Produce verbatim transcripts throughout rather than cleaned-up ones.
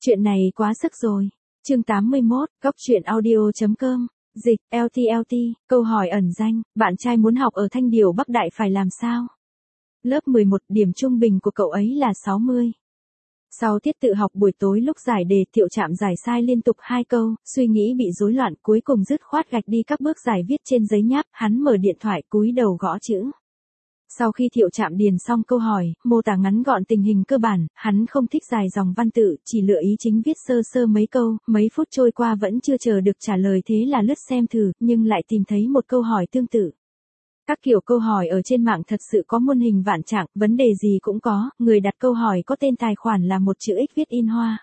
Chuyện này quá sức rồi. Chương tám mươi mốt, góc truyện audio chấm com. Dịch, lờ tê lờ tê, câu hỏi ẩn danh, bạn trai muốn học ở Thanh Điểu Bắc Đại phải làm sao? Lớp mười một, điểm trung bình của cậu ấy là sáu mươi. Sau tiết tự học buổi tối lúc giải đề, Thiệu Trạm giải sai liên tục hai câu, suy nghĩ bị rối loạn, cuối cùng dứt khoát gạch đi các bước giải viết trên giấy nháp, hắn mở điện thoại cúi đầu gõ chữ. Sau khi Thiệu Trạm điền xong câu hỏi, mô tả ngắn gọn tình hình cơ bản, hắn không thích dài dòng văn tự, chỉ lựa ý chính viết sơ sơ mấy câu, mấy phút trôi qua vẫn chưa chờ được trả lời, thế là lướt xem thử, nhưng lại tìm thấy một câu hỏi tương tự. Các kiểu câu hỏi ở trên mạng thật sự có muôn hình vạn trạng, vấn đề gì cũng có, người đặt câu hỏi có tên tài khoản là một chữ X viết in hoa.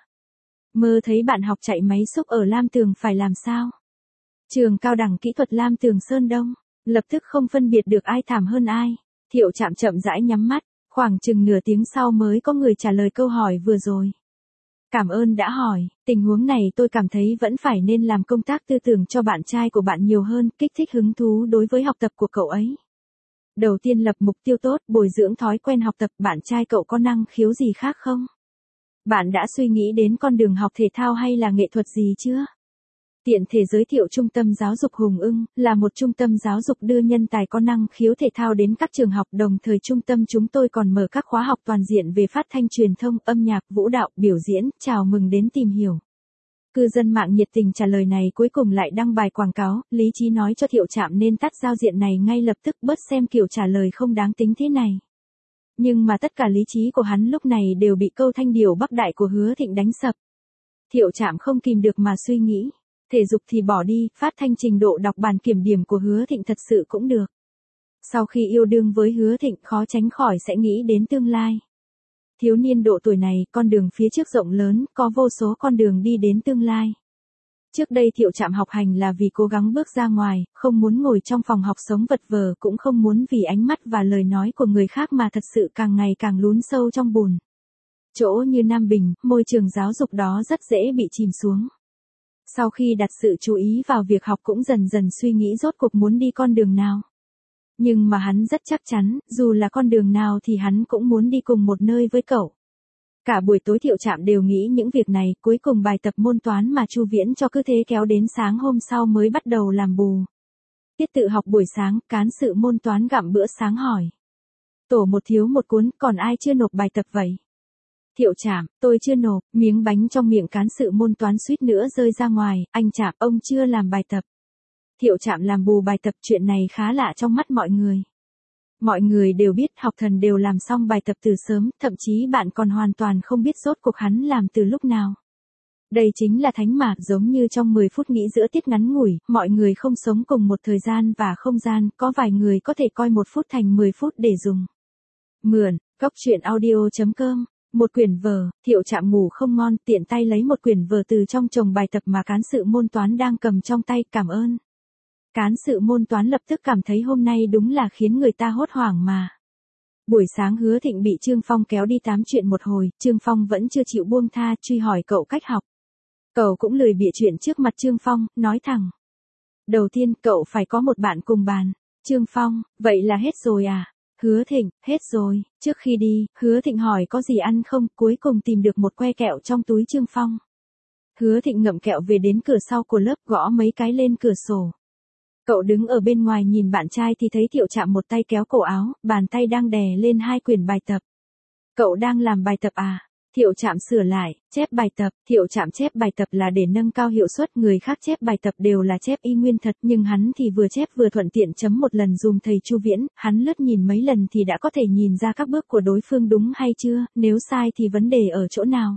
Mơ thấy bạn học chạy máy xúc ở Lam Tường phải làm sao? Trường cao đẳng kỹ thuật Lam Tường Sơn Đông, lập tức không phân biệt được ai thảm hơn ai. Thiệu Trạm chậm rãi nhắm mắt, khoảng chừng nửa tiếng sau mới có người trả lời câu hỏi vừa rồi. Cảm ơn đã hỏi, tình huống này tôi cảm thấy vẫn phải nên làm công tác tư tưởng cho bạn trai của bạn nhiều hơn, kích thích hứng thú đối với học tập của cậu ấy. Đầu tiên lập mục tiêu tốt, bồi dưỡng thói quen học tập, bạn trai cậu có năng khiếu gì khác không? Bạn đã suy nghĩ đến con đường học thể thao hay là nghệ thuật gì chưa? Tiện thể giới thiệu Trung tâm Giáo dục Hùng Ưng, là một trung tâm giáo dục đưa nhân tài có năng khiếu thể thao đến các trường học, đồng thời trung tâm chúng tôi còn mở các khóa học toàn diện về phát thanh truyền thông, âm nhạc, vũ đạo, biểu diễn, chào mừng đến tìm hiểu. Cư dân mạng nhiệt tình trả lời này, cuối cùng lại đăng bài quảng cáo, lý trí nói cho Thiệu Trạm nên tắt giao diện này ngay lập tức, bớt xem kiểu trả lời không đáng tính thế này. Nhưng mà tất cả lý trí của hắn lúc này đều bị câu Thanh Điểu Bắc Đại của Hứa Thịnh đánh sập. Thiệu Trạm không kìm được mà suy nghĩ. Thể dục thì bỏ đi, phát thanh trình độ đọc bàn kiểm điểm của Hứa Thịnh thật sự cũng được. Sau khi yêu đương với Hứa Thịnh, khó tránh khỏi sẽ nghĩ đến tương lai. Thiếu niên độ tuổi này, con đường phía trước rộng lớn, có vô số con đường đi đến tương lai. Trước đây Thiệu Trạm học hành là vì cố gắng bước ra ngoài, không muốn ngồi trong phòng học sống vật vờ, cũng không muốn vì ánh mắt và lời nói của người khác mà thật sự càng ngày càng lún sâu trong bùn. Chỗ như Nam Bình, môi trường giáo dục đó rất dễ bị chìm xuống. Sau khi đặt sự chú ý vào việc học cũng dần dần suy nghĩ rốt cuộc muốn đi con đường nào. Nhưng mà hắn rất chắc chắn, dù là con đường nào thì hắn cũng muốn đi cùng một nơi với cậu. Cả buổi tối Thiệu Trạm đều nghĩ những việc này, cuối cùng bài tập môn toán mà Chu Viễn cho cứ thế kéo đến sáng hôm sau mới bắt đầu làm bù. Tiết tự học buổi sáng, cán sự môn toán gặm bữa sáng hỏi. Tổ một thiếu một cuốn, còn ai chưa nộp bài tập vậy? Thiệu Trạm, tôi chưa nộp, miếng bánh trong miệng cán sự môn toán suýt nữa rơi ra ngoài, anh Trạm, ông chưa làm bài tập. Thiệu Trạm làm bù bài tập, chuyện này khá lạ trong mắt mọi người. Mọi người đều biết học thần đều làm xong bài tập từ sớm, thậm chí bạn còn hoàn toàn không biết rốt cuộc hắn làm từ lúc nào. Đây chính là thánh mạc, giống như trong mười phút nghỉ giữa tiết ngắn ngủi, mọi người không sống cùng một thời gian và không gian, có vài người có thể coi một phút thành mười phút để dùng. Mượn, góc truyện audio chấm com. Một quyển vở, Thiệu Trạm ngủ không ngon, tiện tay lấy một quyển vở từ trong chồng bài tập mà cán sự môn toán đang cầm trong tay, cảm ơn. Cán sự môn toán lập tức cảm thấy hôm nay đúng là khiến người ta hốt hoảng mà. Buổi sáng Hứa Thịnh bị Trương Phong kéo đi tám chuyện một hồi, Trương Phong vẫn chưa chịu buông tha, truy hỏi cậu cách học. Cậu cũng lười bịa chuyện trước mặt Trương Phong, nói thẳng. Đầu tiên cậu phải có một bạn cùng bàn. Trương Phong, vậy là hết rồi à? Hứa Thịnh, hết rồi. Trước khi đi, Hứa Thịnh hỏi có gì ăn không, cuối cùng tìm được một que kẹo trong túi Trương Phong. Hứa Thịnh ngậm kẹo về đến cửa sau của lớp, gõ mấy cái lên cửa sổ. Cậu đứng ở bên ngoài nhìn bạn trai thì thấy Thiệu Trạm một tay kéo cổ áo, bàn tay đang đè lên hai quyển bài tập. Cậu đang làm bài tập à? Thiệu Trạm sửa lại, chép bài tập. Thiệu Trạm chép bài tập là để nâng cao hiệu suất, người khác chép bài tập đều là chép y nguyên thật, nhưng hắn thì vừa chép vừa thuận tiện chấm một lần dùm thầy Chu Viễn, hắn lướt nhìn mấy lần thì đã có thể nhìn ra các bước của đối phương đúng hay chưa, nếu sai thì vấn đề ở chỗ nào.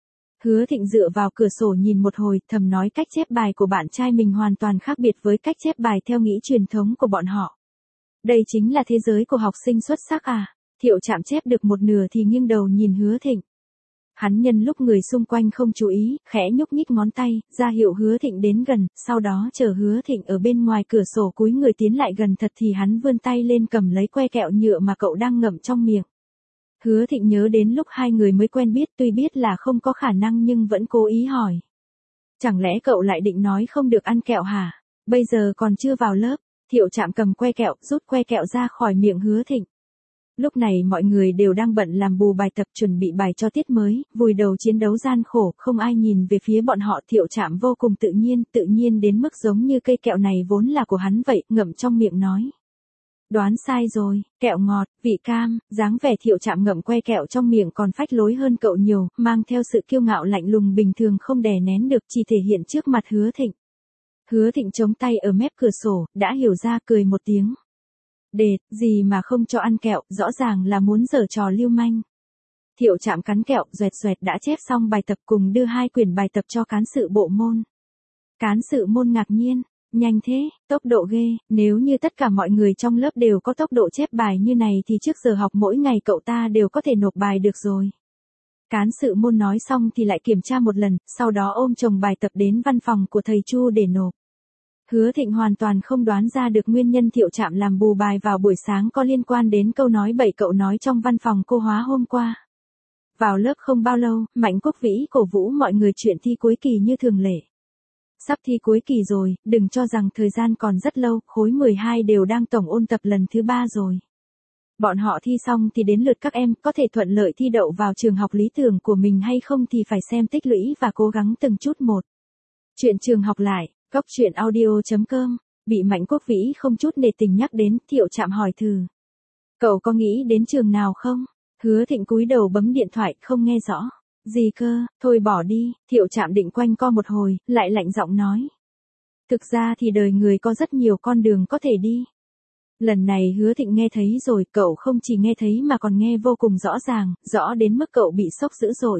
Hứa Thịnh dựa vào cửa sổ nhìn một hồi, thầm nói cách chép bài của bạn trai mình hoàn toàn khác biệt với cách chép bài theo nghĩ truyền thống của bọn họ. Đây chính là thế giới của học sinh xuất sắc à? Thiệu Trạm chép được một nửa thì nghiêng đầu nhìn Hứa Thịnh. Hắn nhân lúc người xung quanh không chú ý, khẽ nhúc nhích ngón tay, ra hiệu Hứa Thịnh đến gần, sau đó chờ Hứa Thịnh ở bên ngoài cửa sổ cúi người tiến lại gần thật thì hắn vươn tay lên cầm lấy que kẹo nhựa mà cậu đang ngậm trong miệng. Hứa Thịnh nhớ đến lúc hai người mới quen biết, tuy biết là không có khả năng nhưng vẫn cố ý hỏi. Chẳng lẽ cậu lại định nói không được ăn kẹo hả? Bây giờ còn chưa vào lớp. Thiệu Trạm cầm que kẹo, rút que kẹo ra khỏi miệng Hứa Thịnh. Lúc này mọi người đều đang bận làm bù bài tập chuẩn bị bài cho tiết mới, vùi đầu chiến đấu gian khổ, không ai nhìn về phía bọn họ. Thiệu Trạm vô cùng tự nhiên, tự nhiên đến mức giống như cây kẹo này vốn là của hắn vậy, ngậm trong miệng nói. Đoán sai rồi, kẹo ngọt, vị cam. Dáng vẻ Thiệu Trạm ngậm que kẹo trong miệng còn phách lối hơn cậu nhiều, mang theo sự kiêu ngạo lạnh lùng bình thường không đè nén được, chỉ thể hiện trước mặt Hứa Thịnh. Hứa Thịnh chống tay ở mép cửa sổ, đã hiểu ra, cười một tiếng. Đệt, gì mà không cho ăn kẹo, rõ ràng là muốn giở trò lưu manh. Thiệu Trạm cắn kẹo, doẹt doẹt đã chép xong bài tập, cùng đưa hai quyển bài tập cho cán sự bộ môn. Cán sự môn ngạc nhiên, nhanh thế, tốc độ ghê, nếu như tất cả mọi người trong lớp đều có tốc độ chép bài như này thì trước giờ học mỗi ngày cậu ta đều có thể nộp bài được rồi. Cán sự môn nói xong thì lại kiểm tra một lần, sau đó ôm chồng bài tập đến văn phòng của thầy Chu để nộp. Hứa Thịnh hoàn toàn không đoán ra được nguyên nhân Thiệu Trạm làm bù bài vào buổi sáng có liên quan đến câu nói bậy cậu nói trong văn phòng cô hóa hôm qua. Vào lớp không bao lâu, Mạnh Quốc Vĩ cổ vũ mọi người chuyện thi cuối kỳ như thường lệ. Sắp thi cuối kỳ rồi, đừng cho rằng thời gian còn rất lâu, khối mười hai đều đang tổng ôn tập lần thứ ba rồi. Bọn họ thi xong thì đến lượt các em, có thể thuận lợi thi đậu vào trường học lý tưởng của mình hay không thì phải xem tích lũy và cố gắng từng chút một. Chuyện trường học lại, Cốc truyện audio chấm com, bị Mạnh Quốc Vĩ không chút nể tình nhắc đến, Thiệu Trạm hỏi thử. Cậu có nghĩ đến trường nào không? Hứa Thịnh cúi đầu bấm điện thoại, không nghe rõ. Gì cơ, thôi bỏ đi. Thiệu Trạm định quanh co một hồi, lại lạnh giọng nói. Thực ra thì đời người có rất nhiều con đường có thể đi. Lần này Hứa Thịnh nghe thấy rồi, cậu không chỉ nghe thấy mà còn nghe vô cùng rõ ràng, rõ đến mức cậu bị sốc dữ dội.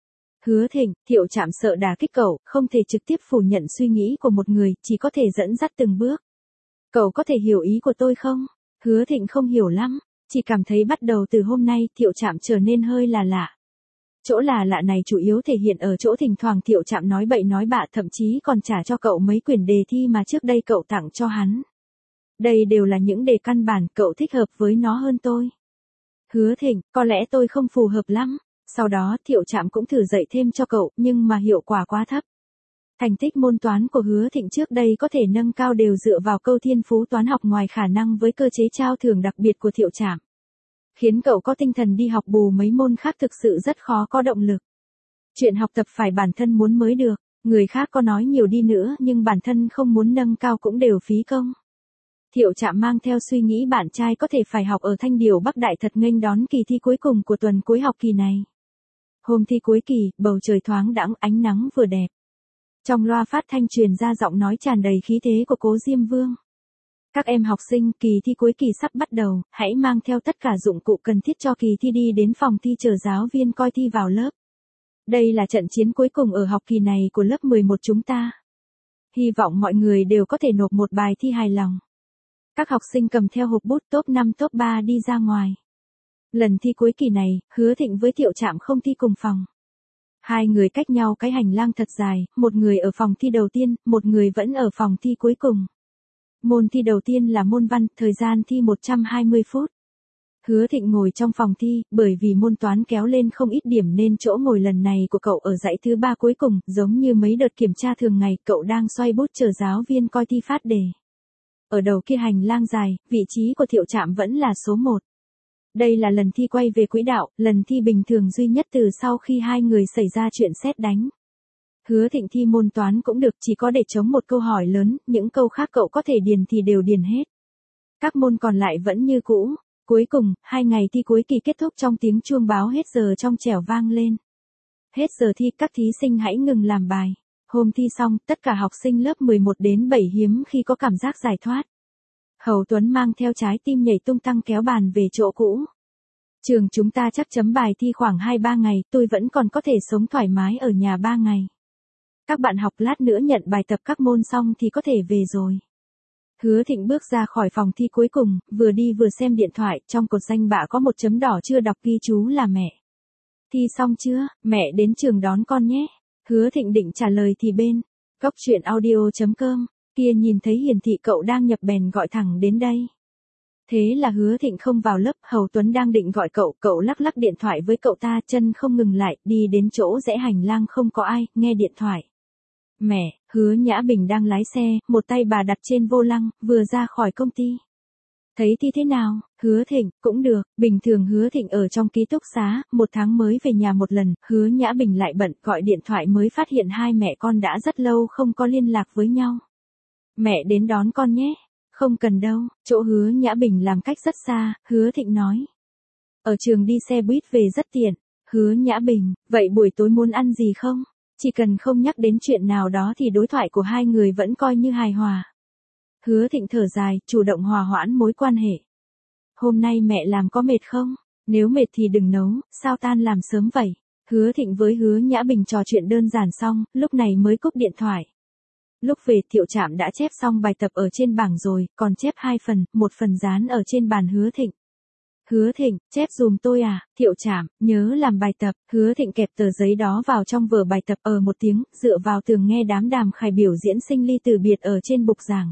Hứa Thịnh, Thiệu Trạm sợ đả kích cậu, không thể trực tiếp phủ nhận suy nghĩ của một người, chỉ có thể dẫn dắt từng bước. Cậu có thể hiểu ý của tôi không? Hứa Thịnh không hiểu lắm, chỉ cảm thấy bắt đầu từ hôm nay Thiệu Trạm trở nên hơi là lạ. Chỗ là lạ này chủ yếu thể hiện ở chỗ thỉnh thoảng Thiệu Trạm nói bậy nói bạ, thậm chí còn trả cho cậu mấy quyển đề thi mà trước đây cậu tặng cho hắn. Đây đều là những đề căn bản, cậu thích hợp với nó hơn tôi. Hứa Thịnh, có lẽ tôi không phù hợp lắm. Sau đó Thiệu Trạm cũng thử dạy thêm cho cậu, nhưng mà hiệu quả quá thấp. Thành tích môn toán của Hứa Thịnh trước đây có thể nâng cao đều dựa vào câu thiên phú toán học ngoài khả năng với cơ chế trao thưởng đặc biệt của Thiệu Trạm. Khiến cậu có tinh thần đi học bù mấy môn khác thực sự rất khó có động lực. Chuyện học tập phải bản thân muốn mới được, người khác có nói nhiều đi nữa nhưng bản thân không muốn nâng cao cũng đều phí công. Thiệu Trạm mang theo suy nghĩ bạn trai có thể phải học ở Thanh Điểu Bắc Đại thật nghênh đón kỳ thi cuối cùng của tuần cuối học kỳ này. Hôm thi cuối kỳ, bầu trời thoáng đãng, ánh nắng vừa đẹp. Trong loa phát thanh truyền ra giọng nói tràn đầy khí thế của Cố Diêm Vương. Các em học sinh, kỳ thi cuối kỳ sắp bắt đầu, hãy mang theo tất cả dụng cụ cần thiết cho kỳ thi đi đến phòng thi chờ giáo viên coi thi vào lớp. Đây là trận chiến cuối cùng ở học kỳ này của lớp mười một chúng ta. Hy vọng mọi người đều có thể nộp một bài thi hài lòng. Các học sinh cầm theo hộp bút top năm top ba đi ra ngoài. Lần thi cuối kỳ này, Hứa Thịnh với Thiệu Trạm không thi cùng phòng. Hai người cách nhau cái hành lang thật dài, một người ở phòng thi đầu tiên, một người vẫn ở phòng thi cuối cùng. Môn thi đầu tiên là môn văn, thời gian thi một trăm hai mươi phút. Hứa Thịnh ngồi trong phòng thi, bởi vì môn toán kéo lên không ít điểm nên chỗ ngồi lần này của cậu ở dãy thứ ba cuối cùng, giống như mấy đợt kiểm tra thường ngày, cậu đang xoay bút chờ giáo viên coi thi phát đề. Ở đầu kia hành lang dài, vị trí của Thiệu Trạm vẫn là số một. Đây là lần thi quay về quỹ đạo, lần thi bình thường duy nhất từ sau khi hai người xảy ra chuyện sét đánh. Hứa Thịnh thi môn toán cũng được, chỉ có để chống một câu hỏi lớn, những câu khác cậu có thể điền thì đều điền hết. Các môn còn lại vẫn như cũ. Cuối cùng, hai ngày thi cuối kỳ kết thúc trong tiếng chuông báo hết giờ trong trẻo vang lên. Hết giờ thi, các thí sinh hãy ngừng làm bài. Hôm thi xong, tất cả học sinh lớp mười một đến bảy hiếm khi có cảm giác giải thoát. Hầu Tuấn mang theo trái tim nhảy tung tăng kéo bàn về chỗ cũ. Trường chúng ta chắc chấm bài thi khoảng hai ba ngày, tôi vẫn còn có thể sống thoải mái ở nhà ba ngày. Các bạn học lát nữa nhận bài tập các môn xong thì có thể về rồi. Hứa Thịnh bước ra khỏi phòng thi cuối cùng, vừa đi vừa xem điện thoại, trong cột danh bạ có một chấm đỏ chưa đọc ghi chú là mẹ. Thi xong chưa, mẹ đến trường đón con nhé. Hứa Thịnh định trả lời thì bên, cốc truyện audio chấm com, kia nhìn thấy hiển thị cậu đang nhập bèn gọi thẳng đến đây. Thế là Hứa Thịnh không vào lớp, Hầu Tuấn đang định gọi cậu, cậu lắc lắc điện thoại với cậu ta, chân không ngừng lại, đi đến chỗ rẽ hành lang không có ai, nghe điện thoại. Mẹ, Hứa Nhã Bình đang lái xe, một tay bà đặt trên vô lăng, vừa ra khỏi công ty. Thấy thì thế nào, Hứa Thịnh, cũng được, bình thường Hứa Thịnh ở trong ký túc xá, một tháng mới về nhà một lần, Hứa Nhã Bình lại bận gọi điện thoại mới phát hiện hai mẹ con đã rất lâu không có liên lạc với nhau. Mẹ đến đón con nhé. Không cần đâu, chỗ Hứa Nhã Bình làm cách rất xa, Hứa Thịnh nói. Ở trường đi xe buýt về rất tiện. Hứa Nhã Bình, vậy buổi tối muốn ăn gì không? Chỉ cần không nhắc đến chuyện nào đó thì đối thoại của hai người vẫn coi như hài hòa. Hứa Thịnh thở dài, chủ động hòa hoãn mối quan hệ. Hôm nay mẹ làm có mệt không? Nếu mệt thì đừng nấu, sao tan làm sớm vậy? Hứa Thịnh với Hứa Nhã Bình trò chuyện đơn giản xong, lúc này mới cúp điện thoại. Lúc về Thiệu Trạm đã chép xong bài tập ở trên bảng rồi, còn chép hai phần, một phần dán ở trên bàn Hứa Thịnh. Hứa Thịnh, chép dùm tôi à, Thiệu Trạm, nhớ làm bài tập. Hứa Thịnh kẹp tờ giấy đó vào trong vở bài tập ở một tiếng, dựa vào tường nghe đám Đàm Khải biểu diễn sinh ly từ biệt ở trên bục giảng.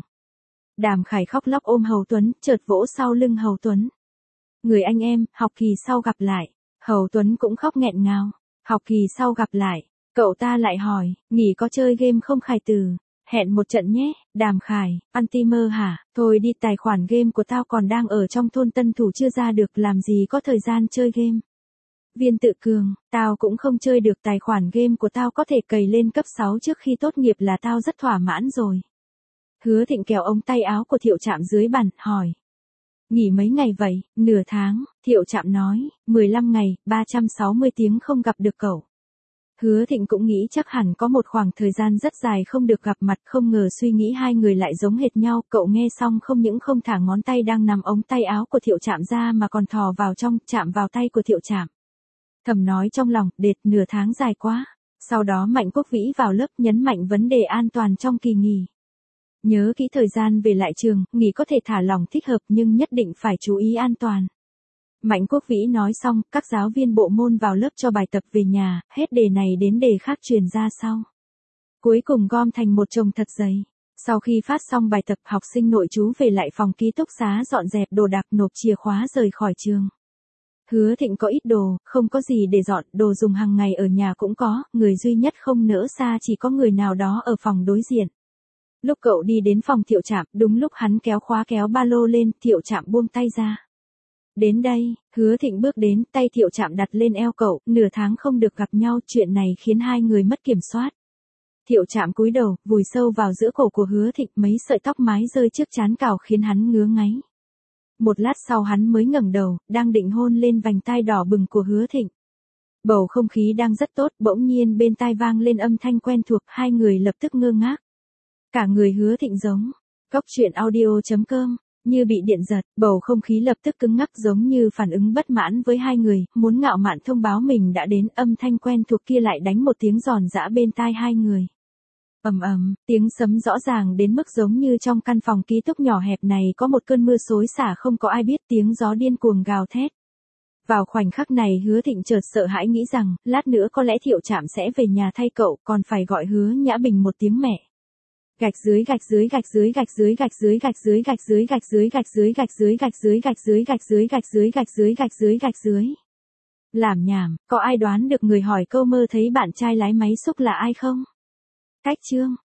Đàm Khải khóc lóc ôm Hầu Tuấn, chợt vỗ sau lưng Hầu Tuấn. Người anh em, học kỳ sau gặp lại. Hầu Tuấn cũng khóc nghẹn ngào. Học kỳ sau gặp lại. Cậu ta lại hỏi, nghỉ có chơi game không Khải Từ? Hẹn một trận nhé, Đàm Khải, anti mơ hả? Thôi đi, tài khoản game của tao còn đang ở trong thôn Tân Thủ chưa ra được, làm gì có thời gian chơi game. Viên Tự Cường, tao cũng không chơi được, tài khoản game của tao có thể cày lên cấp sáu trước khi tốt nghiệp là tao rất thỏa mãn rồi. Hứa Thịnh kéo ống tay áo của Thiệu Trạm dưới bàn, hỏi. Nghỉ mấy ngày vậy? Nửa tháng, Thiệu Trạm nói, mười lăm ngày, ba trăm sáu mươi tiếng không gặp được cậu. Hứa Thịnh cũng nghĩ chắc hẳn có một khoảng thời gian rất dài không được gặp mặt, không ngờ suy nghĩ hai người lại giống hệt nhau. Cậu nghe xong không những không thả ngón tay đang nằm ống tay áo của Thiệu Trạm ra mà còn thò vào trong, chạm vào tay của Thiệu Trạm. Thầm nói trong lòng, đệt, nửa tháng dài quá. Sau đó Mạnh Quốc Vĩ vào lớp nhấn mạnh vấn đề an toàn trong kỳ nghỉ. Nhớ kỹ thời gian về lại trường, nghỉ có thể thả lỏng thích hợp nhưng nhất định phải chú ý an toàn. Mạnh Quốc Vĩ nói xong, các giáo viên bộ môn vào lớp cho bài tập về nhà, hết đề này đến đề khác truyền ra sau. Cuối cùng gom thành một chồng thật dày. Sau khi phát xong bài tập, học sinh nội trú về lại phòng ký túc xá dọn dẹp đồ đạc, nộp chìa khóa rời khỏi trường. Hứa Thịnh có ít đồ, không có gì để dọn, đồ dùng hàng ngày ở nhà cũng có, người duy nhất không nỡ xa chỉ có người nào đó ở phòng đối diện. Lúc cậu đi đến phòng Thiệu Trạm, đúng lúc hắn kéo khóa kéo ba lô lên, Thiệu Trạm buông tay ra. Đến đây, Hứa Thịnh bước đến, tay Thiệu Trạm đặt lên eo cậu, nửa tháng không được gặp nhau, chuyện này khiến hai người mất kiểm soát. Thiệu Trạm cúi đầu, vùi sâu vào giữa cổ của Hứa Thịnh, mấy sợi tóc mái rơi trước trán cào khiến hắn ngứa ngáy. Một lát sau hắn mới ngẩng đầu, đang định hôn lên vành tai đỏ bừng của Hứa Thịnh. Bầu không khí đang rất tốt, bỗng nhiên bên tai vang lên âm thanh quen thuộc, hai người lập tức ngơ ngác. Cả người Hứa Thịnh giống. Góc truyện audio chấm com. Như bị điện giật, bầu không khí lập tức cứng ngắc giống như phản ứng bất mãn với hai người, muốn ngạo mạn thông báo mình đã đến, âm thanh quen thuộc kia lại đánh một tiếng giòn giã bên tai hai người. Ầm ầm, tiếng sấm rõ ràng đến mức giống như trong căn phòng ký túc nhỏ hẹp này có một cơn mưa xối xả không có ai biết, tiếng gió điên cuồng gào thét. Vào khoảnh khắc này Hứa Thịnh chợt sợ hãi nghĩ rằng, lát nữa có lẽ Thiệu Trạm sẽ về nhà thay cậu, còn phải gọi Hứa Nhã Bình một tiếng mẹ. Gạch dưới gạch dưới gạch dưới gạch dưới gạch dưới gạch dưới gạch dưới gạch dưới gạch dưới gạch dưới gạch dưới gạch dưới gạch dưới gạch dưới gạch dưới gạch dưới gạch dưới. Làm nhảm, có ai đoán được người hỏi câu mơ thấy bạn trai lái máy xúc là ai không? Cách chương